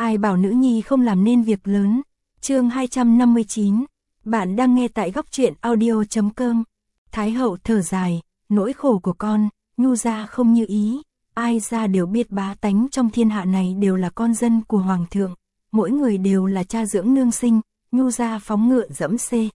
Ai bảo nữ nhi không làm nên việc lớn. Chương 259. Bạn đang nghe tại góc truyện audio.com. Thái hậu thở dài, nỗi khổ của con, Nhu gia không như ý. Ai ra đều biết bá tánh trong thiên hạ này đều là con dân của hoàng thượng, mỗi người đều là cha dưỡng nương sinh. Nhu gia phóng ngựa dẫm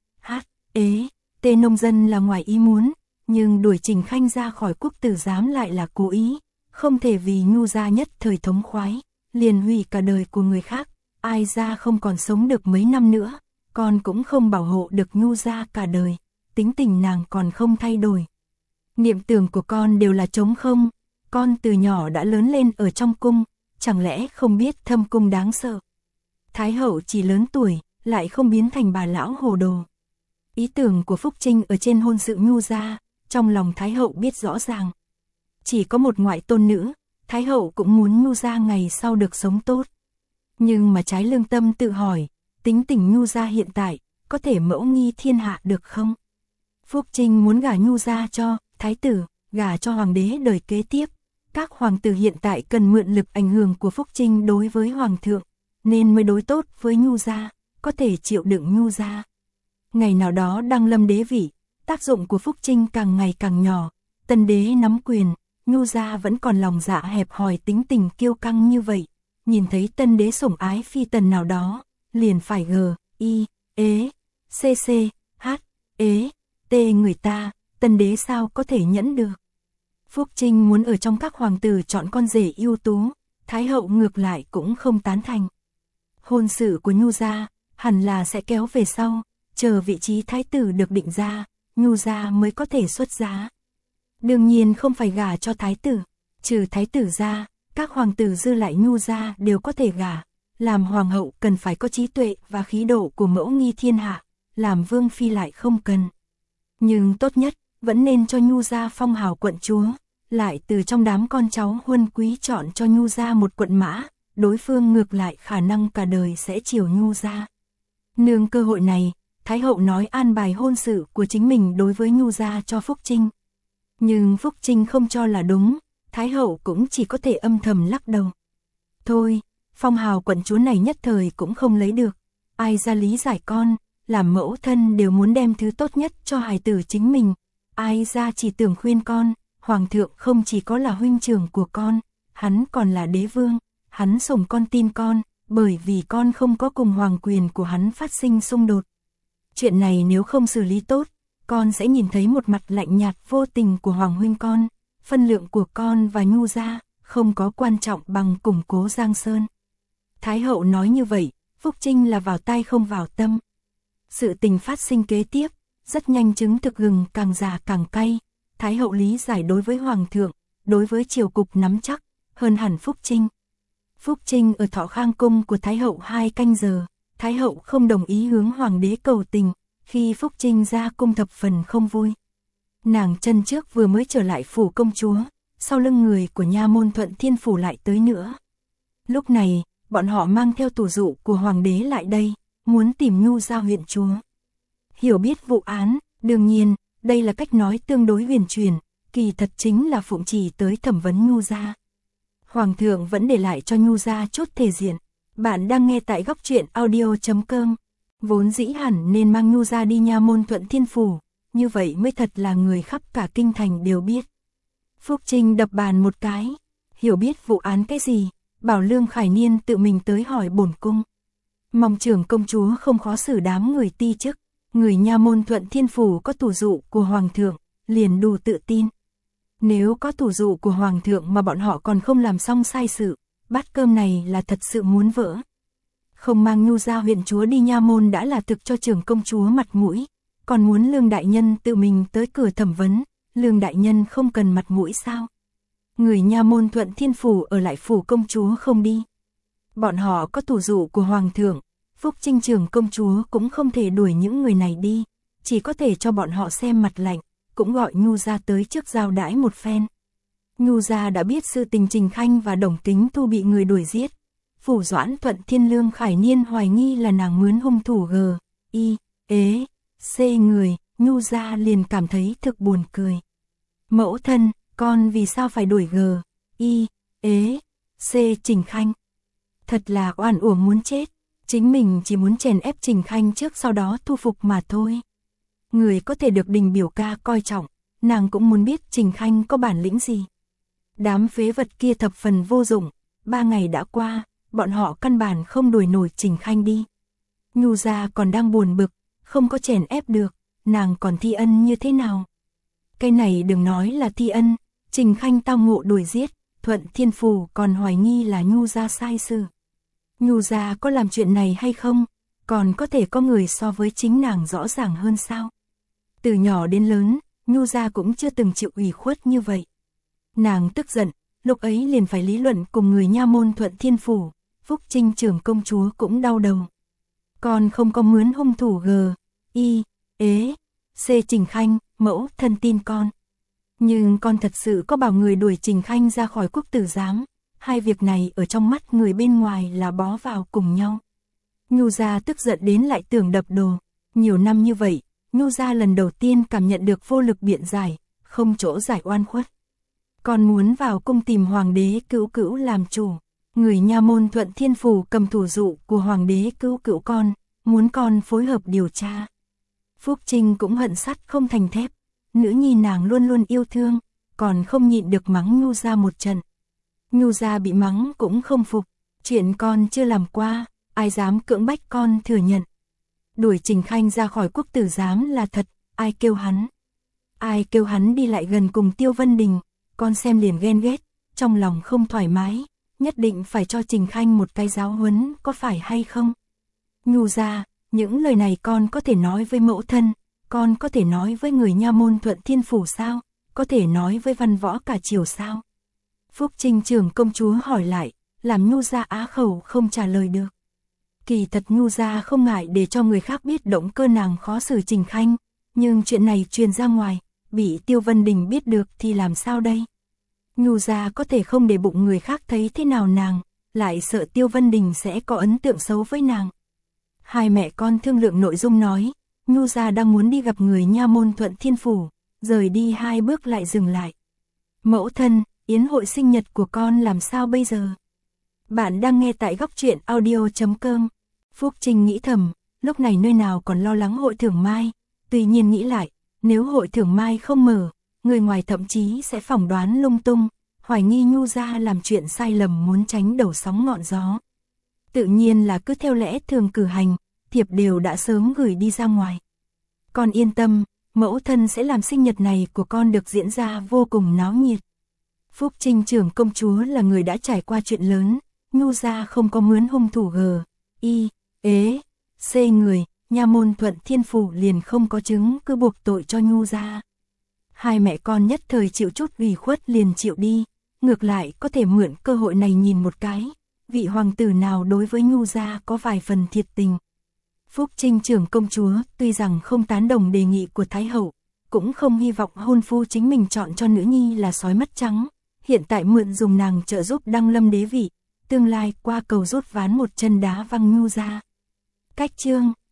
nông dân là ngoài ý muốn, nhưng đuổi Trình Khanh ra khỏi quốc tử giám lại là cố ý, không thể vì Nhu gia nhất thời thống khoái, liền hủy cả đời của người khác. Ai ra không còn sống được mấy năm nữa, con cũng không bảo hộ được Nhu gia cả đời, tính tình nàng còn không thay đổi. Niệm tưởng của con đều là trống không, con từ nhỏ đã lớn lên ở trong cung, chẳng lẽ không biết thâm cung đáng sợ. Thái hậu chỉ lớn tuổi, lại không biến thành bà lão hồ đồ. Ý tưởng của Phúc Trinh ở trên hôn sự Nhu gia, trong lòng Thái hậu biết rõ ràng. Chỉ có một ngoại tôn nữ, Thái hậu cũng muốn Nhu gia ngày sau được sống tốt. Nhưng mà trái lương tâm tự hỏi, tính tình Nhu gia hiện tại, có thể mẫu nghi thiên hạ được không? Phúc Trinh muốn gả Nhu gia cho thái tử, gả cho hoàng đế đời kế tiếp. Các hoàng tử hiện tại cần mượn lực ảnh hưởng của Phúc Trinh đối với hoàng thượng, nên mới đối tốt với Nhu gia, có thể chịu đựng Nhu gia. Ngày nào đó đăng lâm đế vị, tác dụng của Phúc Trinh càng ngày càng nhỏ, tân đế nắm quyền, Nhu gia vẫn còn lòng dạ hẹp hòi tính tình kiêu căng như vậy, nhìn thấy tân đế sủng ái phi tần nào đó, liền phải người ta, tân đế sao có thể nhẫn được. Phúc Trinh muốn ở trong các hoàng tử chọn con rể ưu tú, Thái hậu ngược lại cũng không tán thành. Hôn sự của Nhu gia hẳn là sẽ kéo về sau, chờ vị trí thái tử được định ra, Nhu gia mới có thể xuất giá. Đương nhiên không phải gả cho thái tử, trừ thái tử ra, các hoàng tử dư lại Nhu gia đều có thể gả. Làm hoàng hậu cần phải có trí tuệ và khí độ của mẫu nghi thiên hạ, làm vương phi lại không cần. Nhưng tốt nhất, vẫn nên cho Nhu gia phong hào quận chúa, lại từ trong đám con cháu huân quý chọn cho Nhu gia một quận mã, đối phương ngược lại khả năng cả đời sẽ chiều Nhu gia. Nương cơ hội này, Thái hậu nói an bài hôn sự của chính mình đối với Nhu gia cho Phúc Trinh. Nhưng Phúc Trinh không cho là đúng, Thái hậu cũng chỉ có thể âm thầm lắc đầu. Thôi, phong hào quận chúa này nhất thời cũng không lấy được, ai ra lý giải con, làm mẫu thân đều muốn đem thứ tốt nhất cho hài tử chính mình, ai ra chỉ tưởng khuyên con, hoàng thượng không chỉ có là huynh trưởng của con, hắn còn là đế vương, hắn sủng con tin con, bởi vì con không có cùng hoàng quyền của hắn phát sinh xung đột. Chuyện này nếu không xử lý tốt, con sẽ nhìn thấy một mặt lạnh nhạt vô tình của hoàng huynh con, phân lượng của con và Nhu gia không có quan trọng bằng củng cố Giang Sơn. Thái hậu nói như vậy, Phúc Trinh là vào tai không vào tâm. Sự tình phát sinh kế tiếp, rất nhanh chứng thực gừng càng già càng cay. Thái hậu lý giải đối với hoàng thượng, đối với triều cục nắm chắc, hơn hẳn Phúc Trinh. Phúc Trinh ở Thọ Khang cung của Thái hậu 2 canh giờ, Thái hậu không đồng ý hướng hoàng đế cầu tình, khi Phúc Trinh ra cung thập phần không vui. Nàng chân trước vừa mới trở lại phủ công chúa, sau lưng người của nha môn Thuận Thiên phủ lại tới nữa. Lúc này, bọn họ mang theo tù dụ của hoàng đế lại đây, muốn tìm Nhu gia huyện chúa. Hiểu biết vụ án, đương nhiên, đây là cách nói tương đối huyền truyền, kỳ thật chính là phụng chỉ tới thẩm vấn Nhu gia. Hoàng thượng vẫn để lại cho Nhu gia chút thể diện. Bạn đang nghe tại góc truyện audio.com. Vốn dĩ hẳn nên mang Nhu gia đi nha môn Thuận Thiên phủ, như vậy mới thật là người khắp cả kinh thành đều biết. Phúc Trinh đập bàn một cái, hiểu biết vụ án cái gì, bảo Lương Khải Niên tự mình tới hỏi bổn cung. Mong trưởng công chúa không khó xử đám người ti chức, người nha môn Thuận Thiên phủ có tù dụ của hoàng thượng, liền đủ tự tin. Nếu có tù dụ của hoàng thượng mà bọn họ còn không làm xong sai sự, bát cơm này là thật sự muốn vỡ. Không mang Nhu gia huyện chúa đi nha môn đã là thực cho trưởng công chúa mặt mũi, còn muốn Lương đại nhân tự mình tới cửa thẩm vấn, Lương đại nhân không cần mặt mũi sao? Người nha môn Thuận Thiên phủ ở lại phủ công chúa không đi. Bọn họ có tù dụ của hoàng thượng, Phúc Trinh trưởng công chúa cũng không thể đuổi những người này đi, chỉ có thể cho bọn họ xem mặt lạnh, cũng gọi Nhu gia tới trước giao đãi một phen. Nhu gia đã biết sự tình Trình Khanh và Đồng Kính Thu bị người đuổi giết. Phủ Doãn Thuận Thiên Lương Khải Niên hoài nghi là nàng mướn hung thủ người, Nhu gia liền cảm thấy thực buồn cười. Mẫu thân, con vì sao phải đuổi Trình Khanh? Thật là oan uổng muốn chết, chính mình chỉ muốn chèn ép Trình Khanh trước sau đó thu phục mà thôi. Người có thể được Đình biểu ca coi trọng, nàng cũng muốn biết Trình Khanh có bản lĩnh gì. Đám phế vật kia thập phần vô dụng, 3 ngày đã qua, bọn họ căn bản không đuổi nổi Trình Khanh đi. Nhu gia còn đang buồn bực, không có chèn ép được, nàng còn thi ân như thế nào? Cái này đừng nói là thi ân, Trình Khanh tao ngộ đuổi giết, Thuận Thiên Phủ còn hoài nghi là Nhu gia sai sự. Nhu gia có làm chuyện này hay không? Còn có thể có người so với chính nàng rõ ràng hơn sao? Từ nhỏ đến lớn, Nhu gia cũng chưa từng chịu ủy khuất như vậy. Nàng tức giận, lúc ấy liền phải lý luận cùng người nha môn Thuận Thiên Phủ, Phúc Trinh trưởng công chúa cũng đau đầu. Còn không có mướn hung thủ C Trình Khanh, mẫu thân tin con. Nhưng con thật sự có bảo người đuổi Trình Khanh ra khỏi quốc tử giám, hai việc này ở trong mắt người bên ngoài là bó vào cùng nhau. Nhu gia tức giận đến lại tưởng đập đồ, nhiều năm như vậy, Nhu gia lần đầu tiên cảm nhận được vô lực biện giải, không chỗ giải oan khuất. Con muốn vào cung tìm hoàng đế cữu cữu làm chủ, người nha môn Thuận Thiên Phủ cầm thủ dụ của hoàng đế cữu cữu con, muốn con phối hợp điều tra. Phúc Trinh cũng hận sắt không thành thép, nữ nhi nàng luôn luôn yêu thương, còn không nhịn được mắng Nhu gia một trận. Nhu gia bị mắng cũng không phục, chuyện con chưa làm qua, ai dám cưỡng bách con thừa nhận. Đuổi Trình Khanh ra khỏi quốc tử giám là thật, ai kêu hắn? Ai kêu hắn đi lại gần cùng Tiêu Vân Đình, con xem liền ghen ghét, trong lòng không thoải mái, nhất định phải cho Trình Khanh một cái giáo huấn, có phải hay không? Nhu gia, những lời này con có thể nói với mẫu thân, con có thể nói với người nha môn Thuận Thiên Phủ sao, có thể nói với văn võ cả triều sao? Phúc Trinh trưởng công chúa hỏi lại, làm Nhu gia á khẩu không trả lời được. Kỳ thật Nhu gia không ngại để cho người khác biết động cơ nàng khó xử Trình Khanh, nhưng chuyện này truyền ra ngoài, bị Tiêu Vân Đình biết được thì làm sao đây? Nhu gia có thể không để bụng người khác thấy thế nào nàng, lại sợ Tiêu Vân Đình sẽ có ấn tượng xấu với nàng. Hai mẹ con thương lượng nội dung nói, Nhu gia đang muốn đi gặp người nha môn Thuận Thiên Phủ, rời đi 2 bước lại dừng lại. Mẫu thân, yến hội sinh nhật của con làm sao bây giờ? Bạn đang nghe tại góc truyện audio.com. Phúc Trinh nghĩ thầm, lúc này nơi nào còn lo lắng hội thưởng mai, tuy nhiên nghĩ lại, nếu hội thưởng mai không mở, người ngoài thậm chí sẽ phỏng đoán lung tung, hoài nghi Nhu gia làm chuyện sai lầm muốn tránh đầu sóng ngọn gió. Tự nhiên là cứ theo lẽ thường cử hành, thiệp đều đã sớm gửi đi ra ngoài. Con yên tâm, mẫu thân sẽ làm sinh nhật này của con được diễn ra vô cùng náo nhiệt. Phúc Trinh trưởng công chúa là người đã trải qua chuyện lớn, Nhu gia không có mướn hung thủ C người, nha môn Thuận Thiên Phủ liền không có chứng cứ buộc tội cho Nhu gia. Hai mẹ con nhất thời chịu chút ủy khuất liền chịu đi, ngược lại có thể mượn cơ hội này nhìn một cái, vị hoàng tử nào đối với Nhu gia có vài phần thiệt tình. Phúc Trinh trưởng công chúa tuy rằng không tán đồng đề nghị của Thái hậu, cũng không hy vọng hôn phu chính mình chọn cho nữ nhi là sói mắt trắng, hiện tại mượn dùng nàng trợ giúp đăng lâm đế vị, tương lai qua cầu rút ván một chân đá văng Nhu gia. Cách chương